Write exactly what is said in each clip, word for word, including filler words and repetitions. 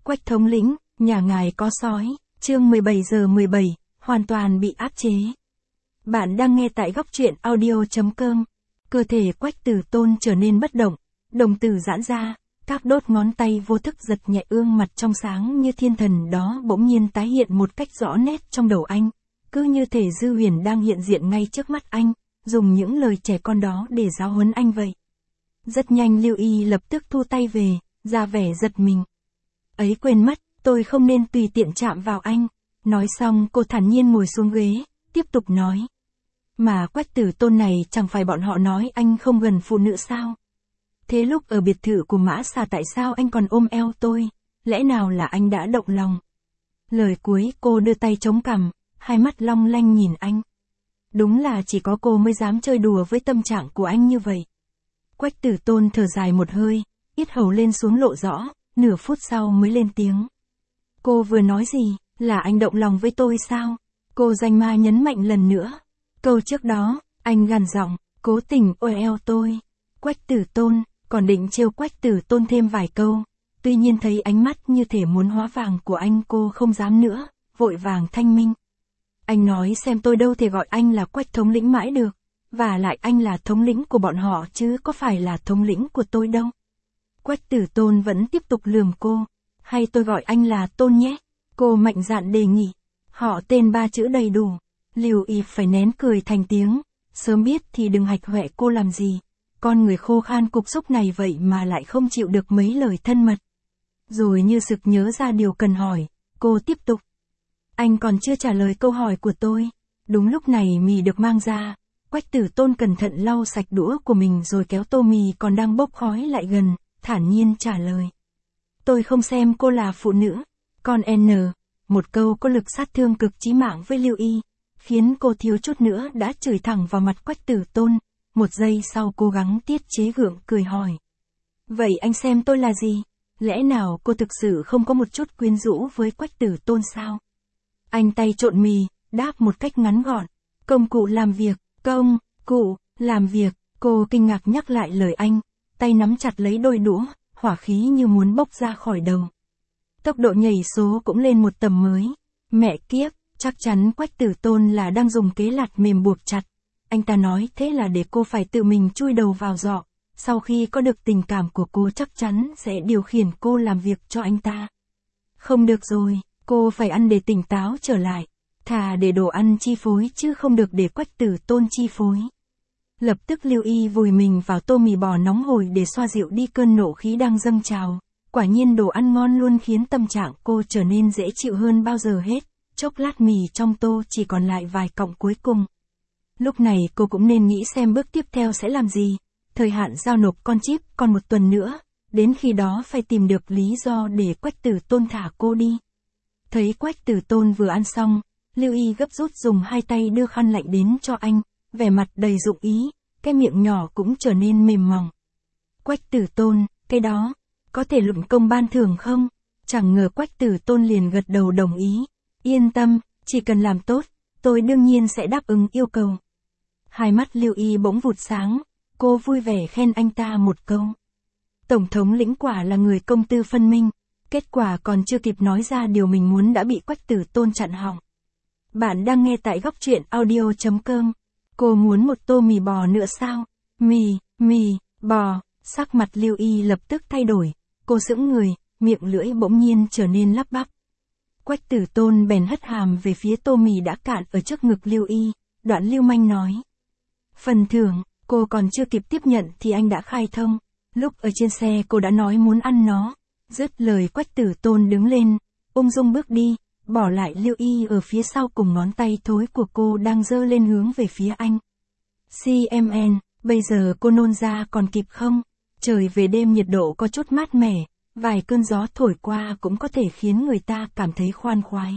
Quách thống lĩnh, nhà ngài có sói, chương mười bảy giờ mười bảy, hoàn toàn bị áp chế. Bạn đang nghe tại góc truyện audio chấm com. Cơ thể Quách Tử Tôn trở nên bất động, đồng tử giãn ra, các đốt ngón tay vô thức giật nhẹ, ương mặt trong sáng như thiên thần đó bỗng nhiên tái hiện một cách rõ nét trong đầu anh, cứ như thể Dư Huyền đang hiện diện ngay trước mắt anh, dùng những lời trẻ con đó để giáo huấn anh vậy. Rất nhanh Lưu Y lập tức thu tay về, ra vẻ giật mình. Ấy quên mất, tôi không nên tùy tiện chạm vào anh. Nói xong cô thản nhiên ngồi xuống ghế, tiếp tục nói. Mà Quách Tử Tôn này chẳng phải bọn họ nói anh không gần phụ nữ sao? Thế lúc ở biệt thự của Mã Xà tại sao anh còn ôm eo tôi? Lẽ nào là anh đã động lòng? Lời cuối cô đưa tay chống cằm, hai mắt long lanh nhìn anh. Đúng là chỉ có cô mới dám chơi đùa với tâm trạng của anh như vậy. Quách Tử Tôn thở dài một hơi, yết hầu lên xuống lộ rõ, nửa phút sau mới lên tiếng. Cô vừa nói gì, là anh động lòng với tôi sao? Cô danh ma nhấn mạnh lần nữa. Câu trước đó, anh gằn giọng, cố tình ôi eo tôi. Quách Tử Tôn, còn định trêu Quách Tử Tôn thêm vài câu. Tuy nhiên thấy ánh mắt như thể muốn hóa vàng của anh, cô không dám nữa, vội vàng thanh minh. Anh nói xem, tôi đâu thể gọi anh là Quách thống lĩnh mãi được. Và lại anh là thống lĩnh của bọn họ chứ có phải là thống lĩnh của tôi đâu. Quách Tử Tôn vẫn tiếp tục lườm cô. Hay tôi gọi anh là Tôn nhé. Cô mạnh dạn đề nghị. Họ tên ba chữ đầy đủ. Lưu Y phải nén cười thành tiếng. Sớm biết thì đừng hạch hoẹ cô làm gì. Con người khô khan cục xúc này vậy mà lại không chịu được mấy lời thân mật. Rồi như sực nhớ ra điều cần hỏi, cô tiếp tục. Anh còn chưa trả lời câu hỏi của tôi. Đúng lúc này mì được mang ra. Quách Tử Tôn cẩn thận lau sạch đũa của mình rồi kéo tô mì còn đang bốc khói lại gần, thản nhiên trả lời. Tôi không xem cô là phụ nữ. Con N. Một câu có lực sát thương cực chí mạng với Lưu Y, khiến cô thiếu chút nữa đã chửi thẳng vào mặt Quách Tử Tôn. Một giây sau cố gắng tiết chế gượng cười hỏi. Vậy anh xem tôi là gì? Lẽ nào cô thực sự không có một chút quyến rũ với Quách Tử Tôn sao? Anh tay trộn mì, đáp một cách ngắn gọn. Công cụ làm việc, công, cụ, làm việc. Cô kinh ngạc nhắc lại lời anh, tay nắm chặt lấy đôi đũa, hỏa khí như muốn bốc ra khỏi đầu. Tốc độ nhảy số cũng lên một tầm mới. Mẹ kiếp, chắc chắn Quách Tử Tôn là đang dùng kế lạt mềm buộc chặt. Anh ta nói thế là để cô phải tự mình chui đầu vào giọ. Sau khi có được tình cảm của cô chắc chắn sẽ điều khiển cô làm việc cho anh ta. Không được rồi, cô phải ăn để tỉnh táo trở lại. Thà để đồ ăn chi phối chứ không được để Quách Tử Tôn chi phối. Lập tức Lưu Y vùi mình vào tô mì bò nóng hổi để xoa dịu đi cơn nộ khí đang dâng trào. Quả nhiên đồ ăn ngon luôn khiến tâm trạng cô trở nên dễ chịu hơn bao giờ hết. Chốc lát mì trong tô chỉ còn lại vài cọng cuối cùng. Lúc này cô cũng nên nghĩ xem bước tiếp theo sẽ làm gì. Thời hạn giao nộp con chip còn một tuần nữa. Đến khi đó phải tìm được lý do để Quách Tử Tôn thả cô đi. Thấy Quách Tử Tôn vừa ăn xong, Lưu Y gấp rút dùng hai tay đưa khăn lạnh đến cho anh, vẻ mặt đầy dụng ý, cái miệng nhỏ cũng trở nên mềm mỏng. Quách Tử Tôn, cái đó, có thể luận công ban thưởng không? Chẳng ngờ Quách Tử Tôn liền gật đầu đồng ý. Yên tâm, chỉ cần làm tốt, tôi đương nhiên sẽ đáp ứng yêu cầu. Hai mắt Lưu Y bỗng vụt sáng, cô vui vẻ khen anh ta một câu. Tổng thống lĩnh quả là người công tư phân minh, kết quả còn chưa kịp nói ra điều mình muốn đã bị Quách Tử Tôn chặn họng. Bạn đang nghe tại góc truyện audio chấm com. Cô muốn một tô mì bò nữa sao? Mì, mì, bò. Sắc mặt Lưu Y lập tức thay đổi. Cô sững người, miệng lưỡi bỗng nhiên trở nên lắp bắp. Quách Tử Tôn bèn hất hàm về phía tô mì đã cạn ở trước ngực Lưu Y. Đoạn lưu manh nói. Phần thưởng, cô còn chưa kịp tiếp nhận thì anh đã khai thông. Lúc ở trên xe cô đã nói muốn ăn nó. Dứt lời Quách Tử Tôn đứng lên, ung dung bước đi. Bỏ lại Lưu Y ở phía sau cùng ngón tay thối của cô đang giơ lên hướng về phía anh. xê em en, bây giờ cô nôn ra còn kịp không? Trời về đêm nhiệt độ có chút mát mẻ, vài cơn gió thổi qua cũng có thể khiến người ta cảm thấy khoan khoái.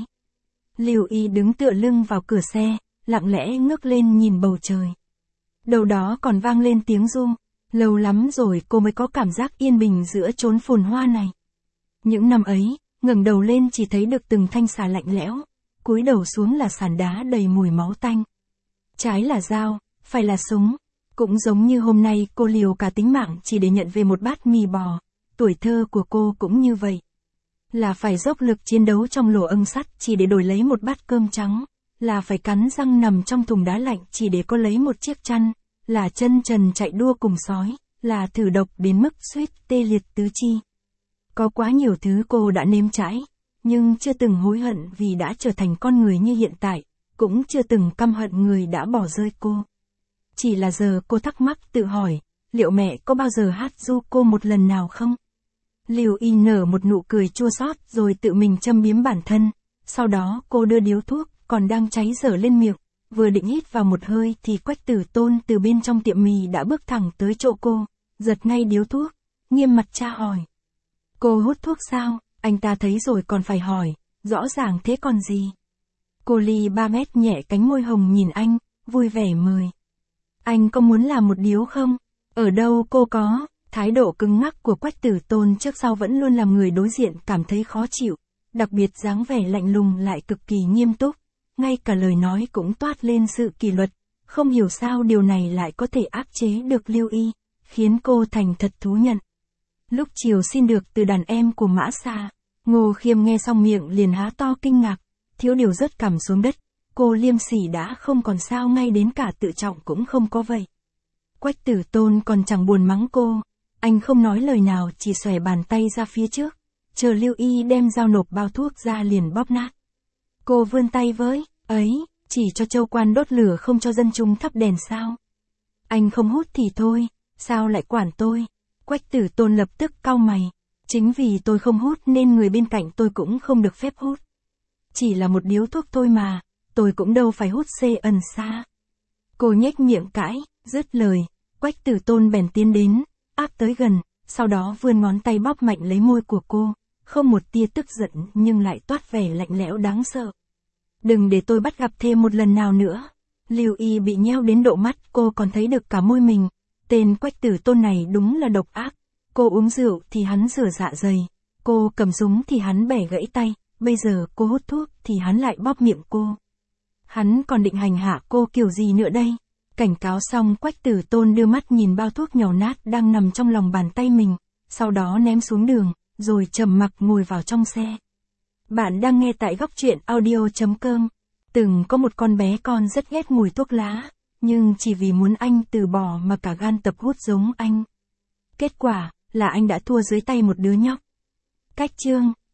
Lưu Y đứng tựa lưng vào cửa xe, lặng lẽ ngước lên nhìn bầu trời. Đầu đó còn vang lên tiếng ru, lâu lắm rồi cô mới có cảm giác yên bình giữa chốn phồn hoa này. Những năm ấy, ngẩng đầu lên chỉ thấy được từng thanh xà lạnh lẽo, cúi đầu xuống là sàn đá đầy mùi máu tanh. Trái là dao, phải là súng, cũng giống như hôm nay cô liều cả tính mạng chỉ để nhận về một bát mì bò, tuổi thơ của cô cũng như vậy. là phải dốc lực chiến đấu trong lò ưng sắt chỉ để đổi lấy một bát cơm trắng, là phải cắn răng nằm trong thùng đá lạnh chỉ để có lấy một chiếc chăn, là chân trần chạy đua cùng sói, là thử độc đến mức suýt tê liệt tứ chi. Có quá nhiều thứ cô đã nếm trải, nhưng chưa từng hối hận vì đã trở thành con người như hiện tại, cũng chưa từng căm hận người đã bỏ rơi cô. Chỉ là giờ cô thắc mắc tự hỏi, liệu mẹ có bao giờ hát ru cô một lần nào không? Lưu Y nở một nụ cười chua xót rồi tự mình châm biếm bản thân, sau đó cô đưa điếu thuốc, còn đang cháy dở lên miệng, vừa định hít vào một hơi thì Quách Tử Tôn từ bên trong tiệm mì đã bước thẳng tới chỗ cô, giật ngay điếu thuốc, nghiêm mặt tra hỏi. Cô hút thuốc sao? Anh ta thấy rồi còn phải hỏi, rõ ràng thế còn gì? Cô ly ba mét nhẹ cánh môi hồng nhìn anh, vui vẻ mời. Anh có muốn làm một điếu không? Ở đâu cô có? Thái độ cứng ngắc của Quách Tử Tôn trước sau vẫn luôn làm người đối diện cảm thấy khó chịu, đặc biệt dáng vẻ lạnh lùng lại cực kỳ nghiêm túc, ngay cả lời nói cũng toát lên sự kỷ luật, không hiểu sao điều này lại có thể áp chế được Lưu Y, khiến cô thành thật thú nhận. Lúc chiều xin được từ đàn em của Mã Sa, Ngô Khiêm nghe xong miệng liền há to kinh ngạc, thiếu điều rớt cằm xuống đất, cô Liêm Sỉ đã không còn sao ngay đến cả tự trọng cũng không có vậy. Quách Tử Tôn còn chẳng buồn mắng cô, anh không nói lời nào chỉ xòe bàn tay ra phía trước, chờ Lưu Y đem dao nộp bao thuốc ra liền bóp nát. Cô vươn tay với, ấy, chỉ cho châu quan đốt lửa không cho dân chúng thắp đèn sao? Anh không hút thì thôi, sao lại quản tôi? Quách Tử Tôn lập tức cau mày, chính vì tôi không hút nên người bên cạnh tôi cũng không được phép hút. Chỉ là một điếu thuốc thôi mà, tôi cũng đâu phải hút xê ẩn xa. Cô nhếch miệng cãi, dứt lời, Quách Tử Tôn bèn tiến đến, áp tới gần, sau đó vươn ngón tay bóp mạnh lấy môi của cô, không một tia tức giận nhưng lại toát vẻ lạnh lẽo đáng sợ. Đừng để tôi bắt gặp thêm một lần nào nữa. Lưu Y bị nheo đến độ mắt cô còn thấy được cả môi mình, tên Quách Tử Tôn này đúng là độc ác. Cô uống rượu thì hắn rửa dạ dày, cô cầm súng thì hắn bẻ gãy tay, bây giờ cô hút thuốc thì hắn lại bóp miệng cô. Hắn còn định hành hạ cô kiểu gì nữa đây? Cảnh cáo xong Quách Tử Tôn đưa mắt nhìn bao thuốc nhàu nát đang nằm trong lòng bàn tay mình, sau đó ném xuống đường, rồi trầm mặc ngồi vào trong xe. Bạn đang nghe tại góc truyện audio chấm com. Từng có một con bé con rất ghét mùi thuốc lá, nhưng chỉ vì muốn anh từ bỏ mà cả gan tập hút giống anh. Kết quả là anh đã thua dưới tay một đứa nhóc. Cách chương